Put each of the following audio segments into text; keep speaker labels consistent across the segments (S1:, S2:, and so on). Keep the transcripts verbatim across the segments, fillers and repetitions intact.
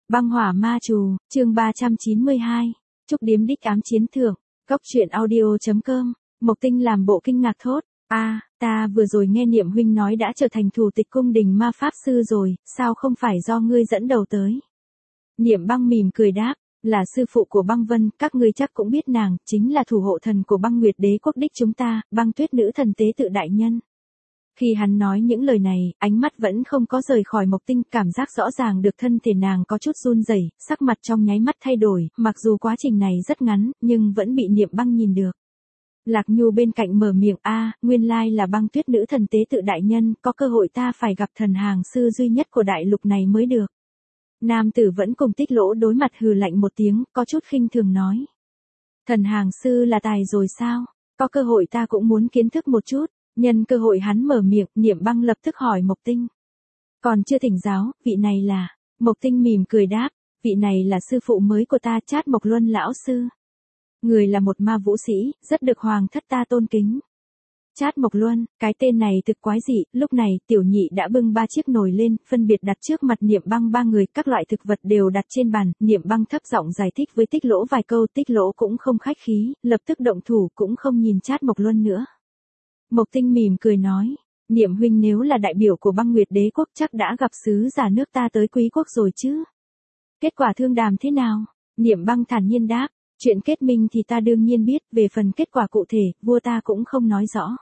S1: Băng hỏa ma trù, chương ba trăm chín mươi hai. Trúc điếm đích ám chiến thưởng. Cốc truyện audio.com. Mộc Tinh làm bộ kinh ngạc thốt. a à, ta vừa rồi nghe Niệm huynh nói đã trở thành thủ tịch cung đình ma pháp sư rồi, sao không phải do ngươi dẫn đầu tới? Niệm Băng mỉm cười đáp, là sư phụ của Băng Vân, các ngươi chắc cũng biết nàng, chính là thủ hộ thần của Băng Nguyệt Đế quốc đích chúng ta, Băng Tuyết nữ thần tế tự đại nhân. Khi hắn nói những lời này, ánh mắt vẫn không có rời khỏi Mộc Tinh, cảm giác rõ ràng được thân thể nàng có chút run rẩy, sắc mặt trong nháy mắt thay đổi, mặc dù quá trình này rất ngắn, nhưng vẫn bị Niệm Băng nhìn được. Lạc Nhu bên cạnh mở miệng, a, nguyên lai là Băng Tuyết nữ thần tế tự đại nhân, có cơ hội ta phải gặp thần hàng sư duy nhất của đại lục này mới được. Nam tử vẫn cùng Tích Lỗ đối mặt hừ lạnh một tiếng, có chút khinh thường nói. Thần hàng sư là tài rồi sao? Có cơ hội ta cũng muốn kiến thức một chút. Nhân cơ hội hắn mở miệng, Niệm Băng lập tức hỏi Mộc Tinh. Còn chưa thỉnh giáo, vị này là... Mộc Tinh mỉm cười đáp, vị này là sư phụ mới của ta, Trát Mộc Luân lão sư. Người là một ma vũ sĩ, rất được hoàng thất ta tôn kính. Trát Mộc Luân, cái tên này thực quái dị. Lúc này Tiểu Nhị đã bưng ba chiếc nồi lên, phân biệt đặt trước mặt Niệm Băng ba người, các loại thực vật đều đặt trên bàn. Niệm Băng thấp giọng giải thích với Tích Lỗ vài câu, Tích Lỗ cũng không khách khí, lập tức động thủ, cũng không nhìn Trát Mộc Luân nữa. Mộc Tinh mỉm cười nói, Niệm huynh nếu là đại biểu của Băng Nguyệt Đế quốc chắc đã gặp sứ giả nước ta tới Quý quốc rồi chứ. Kết quả thương đàm thế nào? Niệm Băng thản nhiên đáp, chuyện kết minh thì ta đương nhiên biết, về phần kết quả cụ thể, vua ta cũng không nói rõ.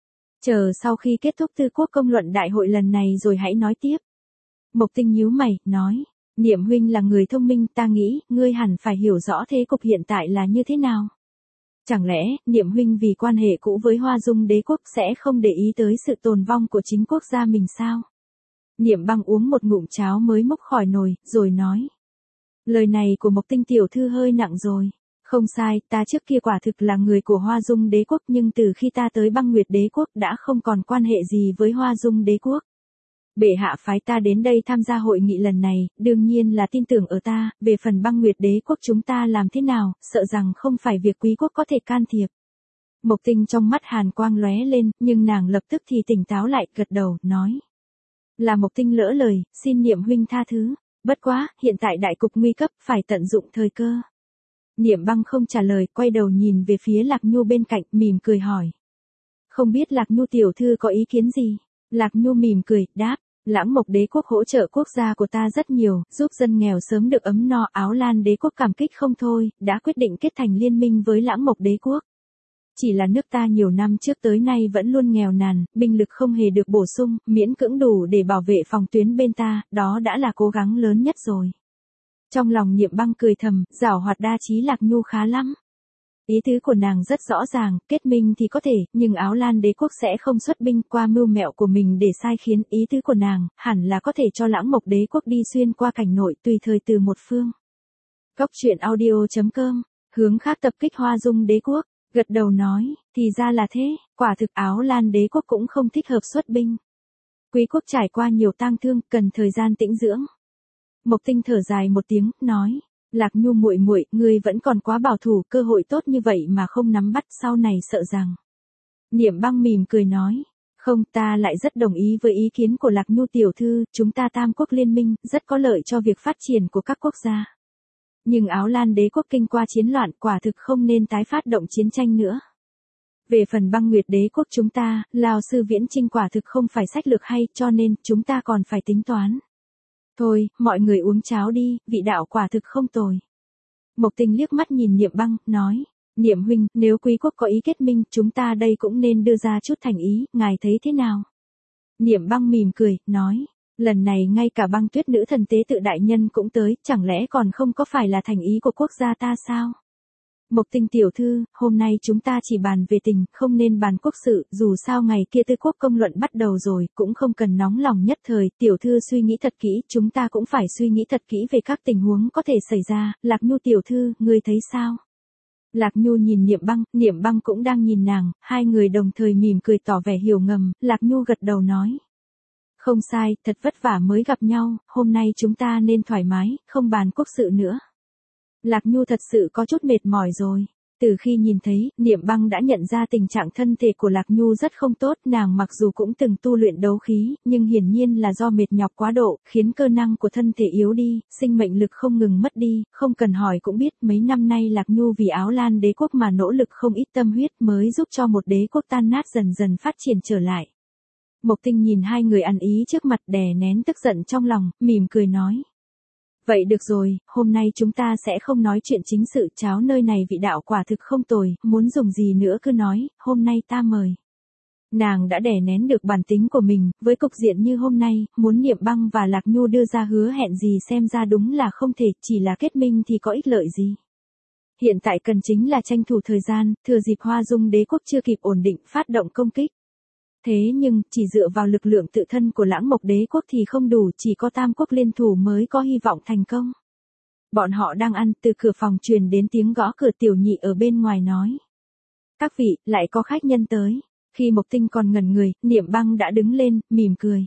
S1: Chờ sau khi kết thúc Tư Quốc công luận đại hội lần này rồi hãy nói tiếp. Mộc Tinh nhíu mày, nói, Niệm huynh là người thông minh, ta nghĩ, ngươi hẳn phải hiểu rõ thế cục hiện tại là như thế nào. Chẳng lẽ, Niệm huynh vì quan hệ cũ với Hoa Dung Đế quốc sẽ không để ý tới sự tồn vong của chính quốc gia mình sao? Niệm Băng uống một ngụm cháo mới múc khỏi nồi, rồi nói. Lời này của Mộc Tinh tiểu thư hơi nặng rồi. Không sai, ta trước kia quả thực là người của Hoa Dung Đế quốc, nhưng từ khi ta tới Băng Nguyệt Đế quốc đã không còn quan hệ gì với Hoa Dung Đế quốc. Bệ hạ phái ta đến đây tham gia hội nghị lần này, đương nhiên là tin tưởng ở ta, về phần Băng Nguyệt Đế quốc chúng ta làm thế nào, sợ rằng không phải việc Quý quốc có thể can thiệp. Mộc Tinh trong mắt hàn quang lóe lên, nhưng nàng lập tức thì tỉnh táo lại, gật đầu, nói. Là Mộc Tinh lỡ lời, xin Niệm huynh tha thứ, bất quá, hiện tại đại cục nguy cấp, phải tận dụng thời cơ. Niệm Băng không trả lời, quay đầu nhìn về phía Lạc Nhu bên cạnh, mỉm cười hỏi. Không biết Lạc Nhu tiểu thư có ý kiến gì? Lạc Nhu mỉm cười, đáp. Lãng Mộc Đế quốc hỗ trợ quốc gia của ta rất nhiều, giúp dân nghèo sớm được ấm no. Áo Lan Đế quốc cảm kích không thôi, đã quyết định kết thành liên minh với Lãng Mộc Đế quốc. Chỉ là nước ta nhiều năm trước tới nay vẫn luôn nghèo nàn, binh lực không hề được bổ sung, miễn cưỡng đủ để bảo vệ phòng tuyến bên ta, đó đã là cố gắng lớn nhất rồi. Trong lòng Niệm Băng cười thầm, giảo hoạt đa trí Lạc Nhu khá lắm. Ý tứ của nàng rất rõ ràng, kết minh thì có thể, nhưng Áo Lan Đế quốc sẽ không xuất binh, qua mưu mẹo của mình để sai khiến. Ý tứ của nàng, hẳn là có thể cho Lãng Mộc Đế quốc đi xuyên qua cảnh nội, tùy thời từ một phương. Cốc truyện audio.com, hướng khác tập kích Hoa Dung Đế quốc, gật đầu nói, thì ra là thế, quả thực Áo Lan Đế quốc cũng không thích hợp xuất binh. Quý quốc trải qua nhiều tang thương, cần thời gian tĩnh dưỡng. Mộc Tinh thở dài một tiếng, nói. Lạc Nhu muội muội, ngươi vẫn còn quá bảo thủ, cơ hội tốt như vậy mà không nắm bắt, sau này sợ rằng. Niệm Băng mỉm cười nói, không, ta lại rất đồng ý với ý kiến của Lạc Nhu tiểu thư, chúng ta tam quốc liên minh, rất có lợi cho việc phát triển của các quốc gia. Nhưng Áo Lan Đế quốc kinh qua chiến loạn, quả thực không nên tái phát động chiến tranh nữa. Về phần Băng Nguyệt Đế quốc chúng ta, Lão sư Viễn Chinh quả thực không phải sách lược hay, cho nên chúng ta còn phải tính toán. Thôi, mọi người uống cháo đi, vị đạo quả thực không tồi. Mộc Tinh liếc mắt nhìn Niệm Băng, nói, Niệm huynh, nếu Quý quốc có ý kết minh, chúng ta đây cũng nên đưa ra chút thành ý, ngài thấy thế nào? Niệm Băng mỉm cười, nói, lần này ngay cả Băng Tuyết nữ thần tế tự đại nhân cũng tới, chẳng lẽ còn không có phải là thành ý của quốc gia ta sao? Mộc Tinh tiểu thư, hôm nay chúng ta chỉ bàn về tình, không nên bàn quốc sự, dù sao ngày kia Tư Quốc công luận bắt đầu rồi, cũng không cần nóng lòng nhất thời, tiểu thư suy nghĩ thật kỹ, chúng ta cũng phải suy nghĩ thật kỹ về các tình huống có thể xảy ra. Lạc Nhu tiểu thư, ngươi thấy sao? Lạc Nhu nhìn Niệm Băng, Niệm Băng cũng đang nhìn nàng, hai người đồng thời mỉm cười tỏ vẻ hiểu ngầm, Lạc Nhu gật đầu nói. Không sai, thật vất vả mới gặp nhau, hôm nay chúng ta nên thoải mái, không bàn quốc sự nữa. Lạc Nhu thật sự có chút mệt mỏi rồi. Từ khi nhìn thấy, Niệm Băng đã nhận ra tình trạng thân thể của Lạc Nhu rất không tốt, nàng mặc dù cũng từng tu luyện đấu khí, nhưng hiển nhiên là do mệt nhọc quá độ, khiến cơ năng của thân thể yếu đi, sinh mệnh lực không ngừng mất đi, không cần hỏi cũng biết mấy năm nay Lạc Nhu vì Áo Lan đế quốc mà nỗ lực không ít tâm huyết mới giúp cho một đế quốc tan nát dần dần phát triển trở lại. Mộc Tinh nhìn hai người ăn ý trước mặt đè nén tức giận trong lòng, mỉm cười nói. Vậy được rồi, hôm nay chúng ta sẽ không nói chuyện chính sự, cháo nơi này vị đạo quả thực không tồi, muốn dùng gì nữa cứ nói, hôm nay ta mời. Nàng đã đè nén được bản tính của mình, với cục diện như hôm nay, muốn Niệm Băng và Lạc Nhu đưa ra hứa hẹn gì xem ra đúng là không thể, chỉ là kết minh thì có ích lợi gì. Hiện tại cần chính là tranh thủ thời gian, thừa dịp Hoa Dung đế quốc chưa kịp ổn định phát động công kích. Thế nhưng, chỉ dựa vào lực lượng tự thân của Lãng Mộc đế quốc thì không đủ, chỉ có tam quốc liên thủ mới có hy vọng thành công. Bọn họ đang ăn, từ cửa phòng truyền đến tiếng gõ cửa, Tiểu Nhị ở bên ngoài nói. Các vị, lại có khách nhân tới. Khi Mộc Tinh còn ngẩn người, Niệm Băng đã đứng lên, mỉm cười.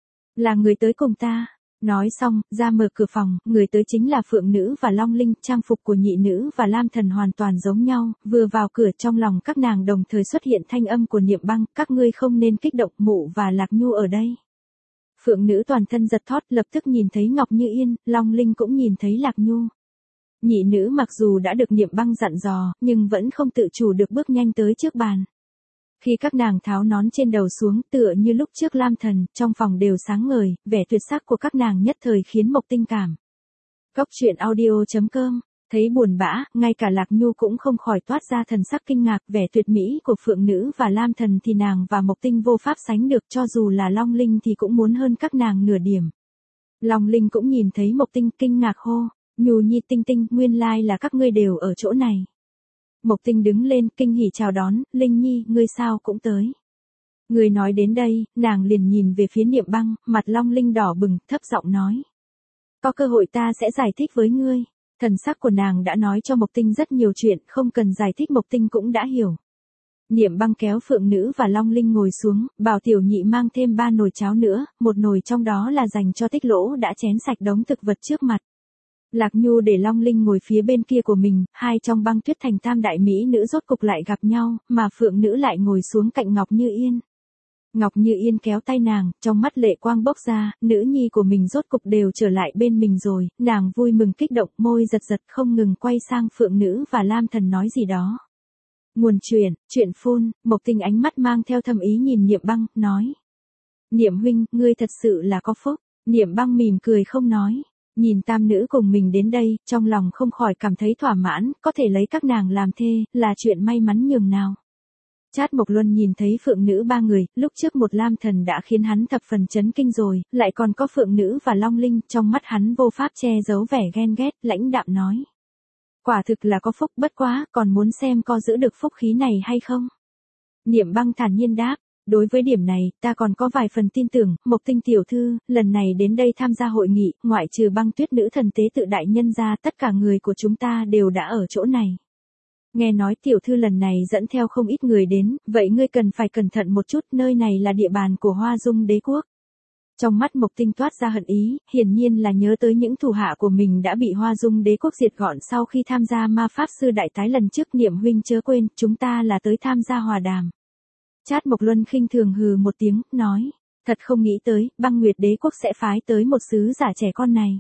S1: Là người tới cùng ta. Nói xong, ra mở cửa phòng, người tới chính là Phượng Nữ và Long Linh, trang phục của Nhị Nữ và Lam Thần hoàn toàn giống nhau, vừa vào cửa trong lòng các nàng đồng thời xuất hiện thanh âm của Niệm Băng, các ngươi không nên kích động, mụ và Lạc Nhu ở đây. Phượng Nữ toàn thân giật thót, lập tức nhìn thấy Ngọc Như Yên, Long Linh cũng nhìn thấy Lạc Nhu. Nhị Nữ mặc dù đã được Niệm Băng dặn dò, nhưng vẫn không tự chủ được bước nhanh tới trước bàn. Khi các nàng tháo nón trên đầu xuống tựa như lúc trước Lam Thần, trong phòng đều sáng ngời, vẻ tuyệt sắc của các nàng nhất thời khiến Mộc Tinh cảm. Cốc truyện audio chấm com, thấy buồn bã, ngay cả Lạc Nhu cũng không khỏi toát ra thần sắc kinh ngạc, vẻ tuyệt mỹ của Phượng Nữ và Lam Thần thì nàng và Mộc Tinh vô pháp sánh được, cho dù là Long Linh thì cũng muốn hơn các nàng nửa điểm. Long Linh cũng nhìn thấy Mộc Tinh kinh ngạc hô, Nhu Nhi Tinh Tinh, nguyên lai là các ngươi đều ở chỗ này. Mộc Tinh đứng lên, kinh hỉ chào đón, Linh Nhi, ngươi sao cũng tới. Ngươi nói đến đây, nàng liền nhìn về phía Niệm Băng, mặt Long Linh đỏ bừng, thấp giọng nói. Có cơ hội ta sẽ giải thích với ngươi. Thần sắc của nàng đã nói cho Mộc Tinh rất nhiều chuyện, không cần giải thích Mộc Tinh cũng đã hiểu. Niệm Băng kéo Phượng Nữ và Long Linh ngồi xuống, bảo Tiểu Nhị mang thêm ba nồi cháo nữa, một nồi trong đó là dành cho Tích Lỗ đã chén sạch đống thực vật trước mặt. Lạc Nhu để Long Linh ngồi phía bên kia của mình, hai trong Băng Tuyết Thành tam đại mỹ nữ rốt cục lại gặp nhau, mà Phượng Nữ lại ngồi xuống cạnh Ngọc Như Yên. Ngọc Như Yên kéo tay nàng, trong mắt lệ quang bốc ra, nữ nhi của mình rốt cục đều trở lại bên mình rồi, nàng vui mừng kích động, môi giật giật không ngừng quay sang Phượng Nữ và Lam Thần nói gì đó. Nguồn chuyện, chuyện phun, Mộc Tinh ánh mắt mang theo thâm ý nhìn Niệm Băng, nói. Niệm huynh, ngươi thật sự là có phúc. Niệm Băng mỉm cười không nói. Nhìn tam nữ cùng mình đến đây, trong lòng không khỏi cảm thấy thỏa mãn, có thể lấy các nàng làm thê, là chuyện may mắn nhường nào. Trát Mộc Luân nhìn thấy Phượng Nữ ba người, lúc trước một Lam Thần đã khiến hắn thập phần chấn kinh rồi, lại còn có Phượng Nữ và Long Linh, trong mắt hắn vô pháp che giấu vẻ ghen ghét, lãnh đạm nói. Quả thực là có phúc, bất quá, còn muốn xem có giữ được phúc khí này hay không. Niệm Băng thản nhiên đáp. Đối với điểm này, ta còn có vài phần tin tưởng, Mộc Tinh tiểu thư, lần này đến đây tham gia hội nghị, ngoại trừ Băng Tuyết nữ thần tế tự đại nhân ra, tất cả người của chúng ta đều đã ở chỗ này. Nghe nói tiểu thư lần này dẫn theo không ít người đến, vậy ngươi cần phải cẩn thận một chút, nơi này là địa bàn của Hoa Dung đế quốc. Trong mắt Mộc Tinh toát ra hận ý, hiển nhiên là nhớ tới những thủ hạ của mình đã bị Hoa Dung đế quốc diệt gọn sau khi tham gia ma pháp sư đại tái lần trước. Niệm huynh chớ quên, chúng ta là tới tham gia hòa đàm. Trát Mộc Luân khinh thường hừ một tiếng, nói, thật không nghĩ tới, Băng Nguyệt đế quốc sẽ phái tới một sứ giả trẻ con này.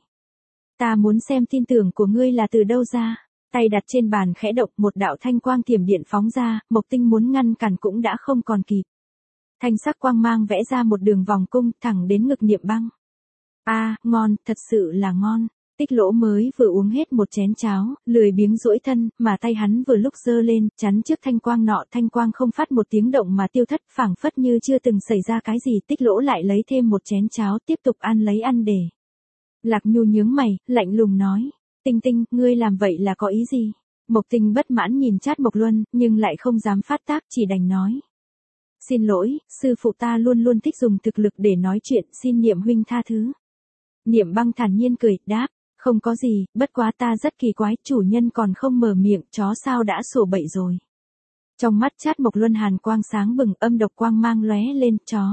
S1: Ta muốn xem tin tưởng của ngươi là từ đâu ra. Tay đặt trên bàn khẽ động, một đạo thanh quang thiểm điện phóng ra, Mộc Tinh muốn ngăn cản cũng đã không còn kịp. Thanh sắc quang mang vẽ ra một đường vòng cung, thẳng đến ngực Niệm Băng. A, à, ngon, thật sự là ngon. Tích Lỗ mới vừa uống hết một chén cháo, lười biếng duỗi thân, mà tay hắn vừa lúc giơ lên, chắn trước thanh quang nọ, thanh quang không phát một tiếng động mà tiêu thất, phảng phất như chưa từng xảy ra cái gì. Tích Lỗ lại lấy thêm một chén cháo, tiếp tục ăn lấy ăn để. Lạc Nhu nhướng mày, lạnh lùng nói, Tinh Tinh, ngươi làm vậy là có ý gì? Mộc Tinh bất mãn nhìn Trát Mộc Luân, nhưng lại không dám phát tác, chỉ đành nói. Xin lỗi, sư phụ ta luôn luôn thích dùng thực lực để nói chuyện, xin Niệm huynh tha thứ. Niệm Băng thản nhiên cười, đáp. Không có gì, bất quá ta rất kỳ quái, chủ nhân còn không mở miệng, chó sao đã sổ bậy rồi. Trong mắt Trát Mộc Luân hàn quang sáng bừng, âm độc quang mang lóe lên, chó.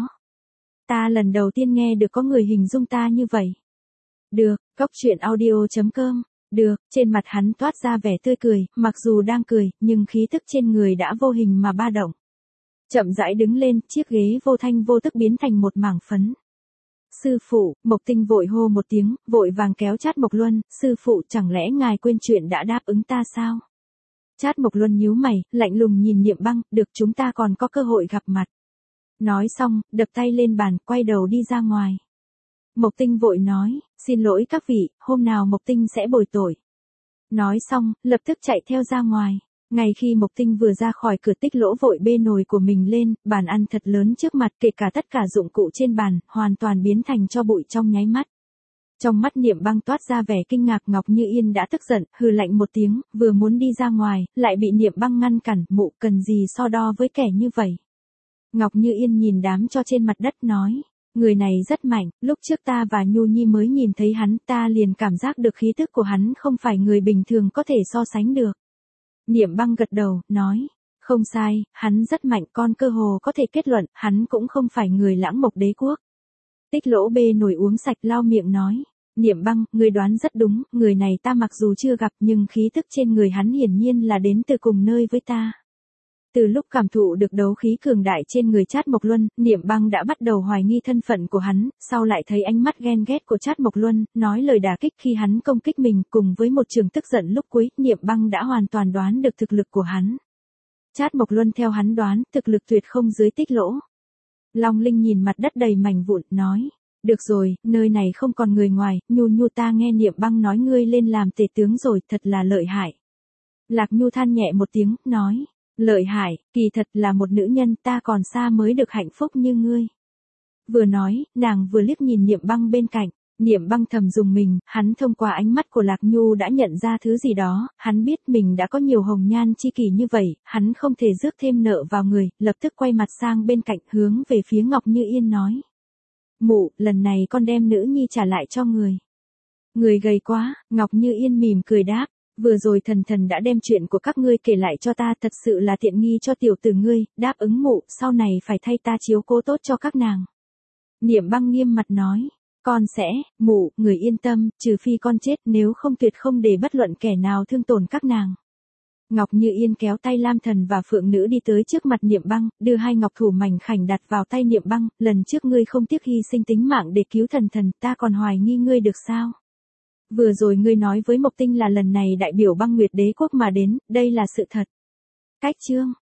S1: Ta lần đầu tiên nghe được có người hình dung ta như vậy. Được, cốc truyện audio chấm com Được, trên mặt hắn toát ra vẻ tươi cười, mặc dù đang cười, nhưng khí tức trên người đã vô hình mà ba động. Chậm rãi đứng lên, chiếc ghế vô thanh vô tức biến thành một mảng phấn. Sư phụ, Mộc Tinh vội hô một tiếng, vội vàng kéo Trát Mộc Luân, sư phụ chẳng lẽ ngài quên chuyện đã đáp ứng ta sao? Trát Mộc Luân nhíu mày, lạnh lùng nhìn Niệm Băng, được chúng ta còn có cơ hội gặp mặt. Nói xong, đập tay lên bàn, quay đầu đi ra ngoài. Mộc Tinh vội nói, xin lỗi các vị, hôm nào Mộc Tinh sẽ bồi tội. Nói xong, lập tức chạy theo ra ngoài. Ngay khi Mộc Tinh vừa ra khỏi cửa, Tích Lỗ vội bê nồi của mình lên, bàn ăn thật lớn trước mặt, kể cả tất cả dụng cụ trên bàn, hoàn toàn biến thành tro bụi trong nháy mắt. Trong mắt Niệm Băng toát ra vẻ kinh ngạc, Ngọc Như Yên đã tức giận, hừ lạnh một tiếng, vừa muốn đi ra ngoài, lại bị Niệm Băng ngăn cản, mụ cần gì so đo với kẻ như vậy. Ngọc Như Yên nhìn đám tro trên mặt đất nói, người này rất mạnh, lúc trước ta và Nhu Nhi mới nhìn thấy hắn, ta liền cảm giác được khí tức của hắn không phải người bình thường có thể so sánh được. Niệm Băng gật đầu, nói, không sai, hắn rất mạnh, con cơ hồ có thể kết luận, hắn cũng không phải người Lãng Mộc Đế quốc. Tích Lỗ bê nồi uống sạch lau miệng nói, Niệm Băng, người đoán rất đúng, người này ta mặc dù chưa gặp nhưng khí tức trên người hắn hiển nhiên là đến từ cùng nơi với ta. Từ lúc cảm thụ được đấu khí cường đại trên người Trát Mộc Luân, Niệm Băng đã bắt đầu hoài nghi thân phận của hắn, sau lại thấy ánh mắt ghen ghét của Trát Mộc Luân, nói lời đả kích khi hắn công kích mình, cùng với một trường tức giận lúc cuối, Niệm Băng đã hoàn toàn đoán được thực lực của hắn. Trát Mộc Luân theo hắn đoán, thực lực tuyệt không dưới Tích Lỗ. Long Linh nhìn mặt đất đầy mảnh vụn, nói, được rồi, nơi này không còn người ngoài, Nhu Nhu ta nghe Niệm Băng nói ngươi lên làm tể tướng rồi, thật là lợi hại. Lạc Nhu than nhẹ một tiếng, nói, lợi hại, kỳ thật là một nữ nhân, ta còn xa mới được hạnh phúc như ngươi. Vừa nói, nàng vừa liếc nhìn Niệm Băng bên cạnh, Niệm Băng thầm dùng mình, hắn thông qua ánh mắt của Lạc Nhu đã nhận ra thứ gì đó, hắn biết mình đã có nhiều hồng nhan chi kỷ như vậy, hắn không thể rước thêm nợ vào người, lập tức quay mặt sang bên cạnh, hướng về phía Ngọc Như Yên nói. Mụ, lần này con đem nữ nhi trả lại cho người. Người gầy quá, Ngọc Như Yên mỉm cười đáp. Vừa rồi thần thần đã đem chuyện của các ngươi kể lại cho ta, thật sự là tiện nghi cho tiểu tử ngươi, đáp ứng mụ, sau này phải thay ta chiếu cố tốt cho các nàng. Niệm Băng nghiêm mặt nói, con sẽ, mụ, người yên tâm, trừ phi con chết, nếu không tuyệt không để bất luận kẻ nào thương tổn các nàng. Ngọc Như Yên kéo tay Lam Thần và Phượng Nữ đi tới trước mặt Niệm Băng, đưa hai ngọc thủ mảnh khảnh đặt vào tay Niệm Băng, lần trước ngươi không tiếc hy sinh tính mạng để cứu thần thần, ta còn hoài nghi ngươi được sao? Vừa rồi ngươi nói với Mộc Tinh là lần này đại biểu Băng Nguyệt Đế quốc mà đến, đây là sự thật. Cách chương